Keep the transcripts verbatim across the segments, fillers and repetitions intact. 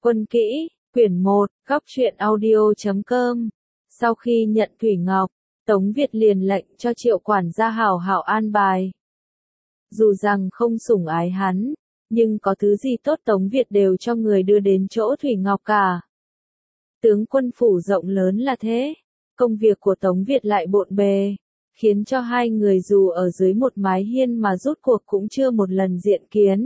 Quân kỹ, quyển một, góc truyện audio chấm com. Sau khi nhận Thủy Ngọc, Tống Việt liền lệnh cho Triệu quản gia hảo hảo an bài. Dù rằng không sủng ái hắn, nhưng có thứ gì tốt Tống Việt đều cho người đưa đến chỗ Thủy Ngọc cả. Tướng quân phủ rộng lớn là thế, công việc của Tống Việt lại bộn bề, khiến cho hai người dù ở dưới một mái hiên mà rút cuộc cũng chưa một lần diện kiến.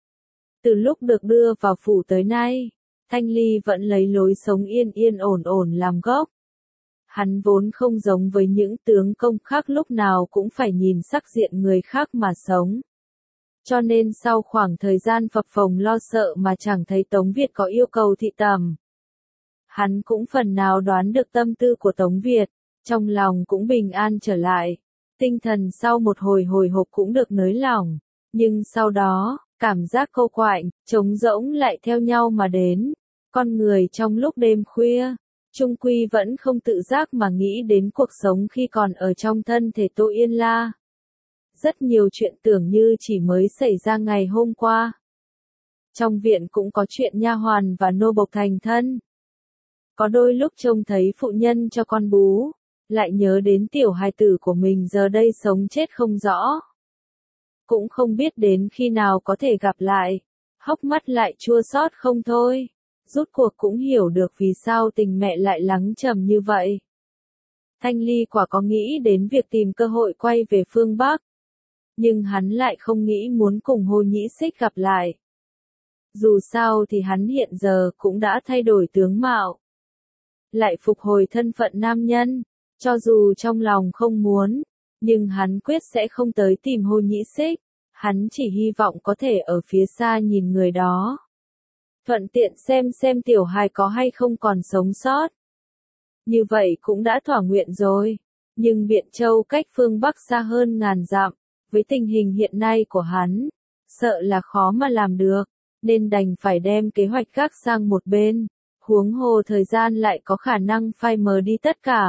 Từ lúc được đưa vào phủ tới nay, Thanh Ly vẫn lấy lối sống yên yên ổn ổn làm gốc. Hắn vốn không giống với những tướng công khác lúc nào cũng phải nhìn sắc diện người khác mà sống. Cho nên sau khoảng thời gian phập phồng lo sợ mà chẳng thấy Tống Việt có yêu cầu thị tầm. Hắn cũng phần nào đoán được tâm tư của Tống Việt, trong lòng cũng bình an trở lại. Tinh thần sau một hồi hồi hộp cũng được nới lỏng, nhưng sau đó, cảm giác cô quạnh, trống rỗng lại theo nhau mà đến. Con người trong lúc đêm khuya, chung quy vẫn không tự giác mà nghĩ đến cuộc sống khi còn ở trong thân thể Tô Yên La. Rất nhiều chuyện tưởng như chỉ mới xảy ra ngày hôm qua. Trong viện cũng có chuyện nha hoàn và nô bộc thành thân. Có đôi lúc trông thấy phụ nhân cho con bú, lại nhớ đến tiểu hài tử của mình giờ đây sống chết không rõ. Cũng không biết đến khi nào có thể gặp lại, hốc mắt lại chua xót không thôi. Rút cuộc cũng hiểu được vì sao tình mẹ lại lắng trầm như vậy. Thanh Ly quả có nghĩ đến việc tìm cơ hội quay về phương Bắc. Nhưng hắn lại không nghĩ muốn cùng Hồ Nhĩ Xích gặp lại. Dù sao thì hắn hiện giờ cũng đã thay đổi tướng mạo. Lại phục hồi thân phận nam nhân, cho dù trong lòng không muốn, nhưng hắn quyết sẽ không tới tìm Hồ Nhĩ Xích. Hắn chỉ hy vọng có thể ở phía xa nhìn người đó. Thuận tiện xem xem tiểu hài có hay không còn sống sót. Như vậy cũng đã thỏa nguyện rồi. Nhưng Biện Châu cách phương Bắc xa hơn ngàn dặm, với tình hình hiện nay của hắn, sợ là khó mà làm được, nên đành phải đem kế hoạch gác sang một bên, huống hồ thời gian lại có khả năng phai mờ đi tất cả.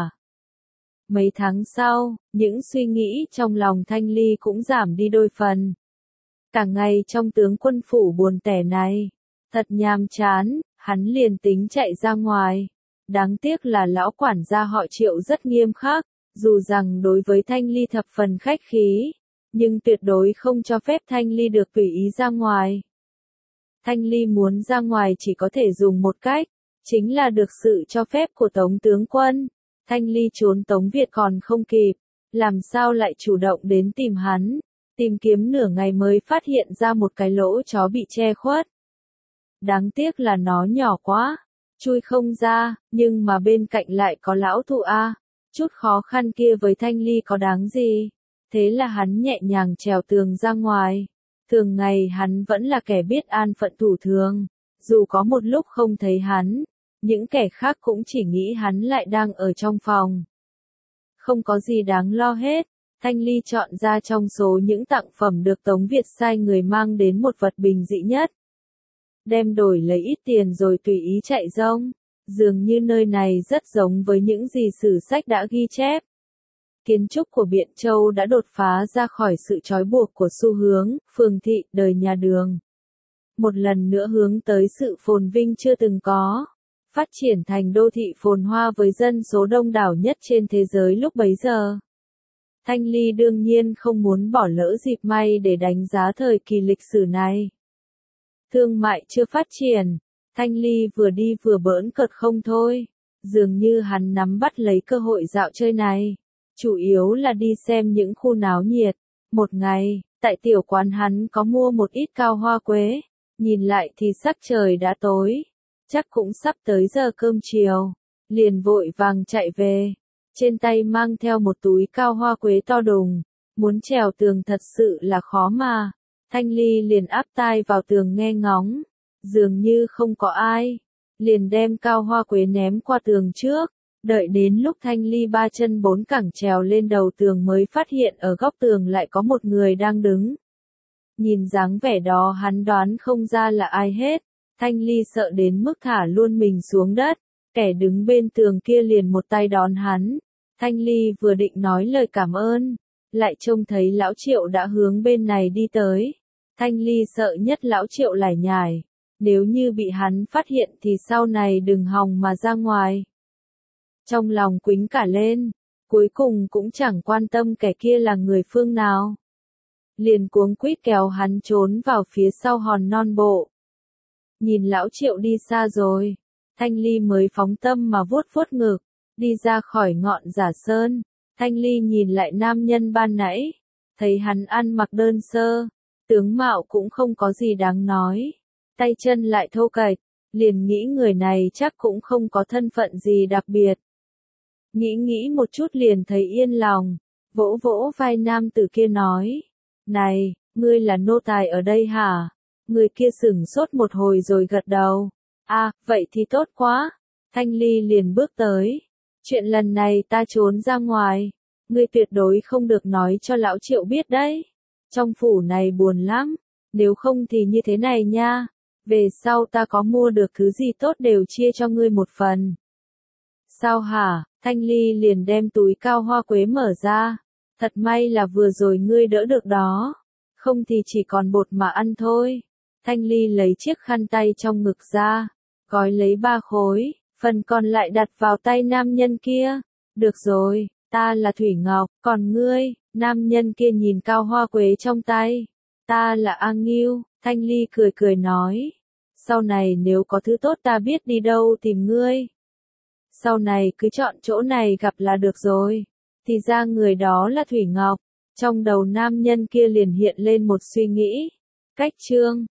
Mấy tháng sau, những suy nghĩ trong lòng Thanh Ly cũng giảm đi đôi phần. Cả ngày trong tướng quân phủ buồn tẻ này, thật nhàm chán, hắn liền tính chạy ra ngoài. Đáng tiếc là lão quản gia họ Triệu rất nghiêm khắc, dù rằng đối với Thanh Ly thập phần khách khí, nhưng tuyệt đối không cho phép Thanh Ly được tùy ý ra ngoài. Thanh Ly muốn ra ngoài chỉ có thể dùng một cách, chính là được sự cho phép của Tống tướng quân. Thanh Ly trốn Tống Việt còn không kịp, làm sao lại chủ động đến tìm hắn, tìm kiếm nửa ngày mới phát hiện ra một cái lỗ chó bị che khuất. Đáng tiếc là nó nhỏ quá, chui không ra, nhưng mà bên cạnh lại có lão thụ A, chút khó khăn kia với Thanh Ly có đáng gì. Thế là hắn nhẹ nhàng trèo tường ra ngoài. Thường ngày hắn vẫn là kẻ biết an phận thủ thường, dù có một lúc không thấy hắn, những kẻ khác cũng chỉ nghĩ hắn lại đang ở trong phòng. Không có gì đáng lo hết, Thanh Ly chọn ra trong số những tặng phẩm được Tống Việt sai người mang đến một vật bình dị nhất. Đem đổi lấy ít tiền rồi tùy ý chạy rông, dường như nơi này rất giống với những gì sử sách đã ghi chép. Kiến trúc của Biện Châu đã đột phá ra khỏi sự trói buộc của xu hướng, phường thị, đời nhà Đường. Một lần nữa hướng tới sự phồn vinh chưa từng có, phát triển thành đô thị phồn hoa với dân số đông đảo nhất trên thế giới lúc bấy giờ. Thanh Ly đương nhiên không muốn bỏ lỡ dịp may để đánh giá thời kỳ lịch sử này. Thương mại chưa phát triển, Thanh Ly vừa đi vừa bỡn cợt không thôi, dường như hắn nắm bắt lấy cơ hội dạo chơi này. Chủ yếu là đi xem những khu náo nhiệt. Một ngày, tại tiểu quán hắn có mua một ít cao hoa quế. Nhìn lại thì sắc trời đã tối. Chắc cũng sắp tới giờ cơm chiều. Liền vội vàng chạy về. Trên tay mang theo một túi cao hoa quế to đùng. Muốn trèo tường thật sự là khó mà. Thanh Ly liền áp tai vào tường nghe ngóng. Dường như không có ai. Liền đem cao hoa quế ném qua tường trước. Đợi đến lúc Thanh Ly ba chân bốn cẳng trèo lên đầu tường mới phát hiện ở góc tường lại có một người đang đứng. Nhìn dáng vẻ đó hắn đoán không ra là ai hết. Thanh Ly sợ đến mức thả luôn mình xuống đất. Kẻ đứng bên tường kia liền một tay đón hắn. Thanh Ly vừa định nói lời cảm ơn, lại trông thấy lão Triệu đã hướng bên này đi tới. Thanh Ly sợ nhất lão Triệu lải nhải, Nếu như bị hắn phát hiện thì sau này đừng hòng mà ra ngoài. Trong lòng quĩnh cả lên, cuối cùng cũng chẳng quan tâm kẻ kia là người phương nào. Liền cuống quýt kéo hắn trốn vào phía sau hòn non bộ. Nhìn lão Triệu đi xa rồi, Thanh Ly mới phóng tâm mà vuốt vuốt ngực, đi ra khỏi ngọn Giả Sơn. Thanh Ly nhìn lại nam nhân ban nãy, thấy hắn ăn mặc đơn sơ, tướng mạo cũng không có gì đáng nói, tay chân lại thô kệch, liền nghĩ người này chắc cũng không có thân phận gì đặc biệt. Nghĩ nghĩ một chút liền thấy yên lòng, vỗ vỗ vai nam tử kia nói, này, ngươi là nô tài ở đây hả? Người kia sửng sốt một hồi rồi gật đầu, à, vậy thì tốt quá. Thanh Ly liền bước tới, chuyện lần này ta trốn ra ngoài, ngươi tuyệt đối không được nói cho lão Triệu biết đấy. Trong phủ này buồn lắm, nếu không thì như thế này nha, về sau ta có mua được thứ gì tốt đều chia cho ngươi một phần. Sao hả? Thanh Ly liền đem túi cao hoa quế mở ra, thật may là vừa rồi ngươi đỡ được đó, không thì chỉ còn bột mà ăn thôi. Thanh Ly lấy chiếc khăn tay trong ngực ra, gói lấy ba khối, phần còn lại đặt vào tay nam nhân kia. Được rồi, ta là Thủy Ngọc, còn ngươi? Nam nhân kia nhìn cao hoa quế trong tay. Ta là A Ngưu. Thanh Ly cười cười nói, sau này nếu có thứ tốt ta biết đi đâu tìm ngươi. Sau này cứ chọn chỗ này gặp là được rồi. Thì ra người đó là Thủy Ngọc. Trong đầu nam nhân kia liền hiện lên một suy nghĩ. Cách chương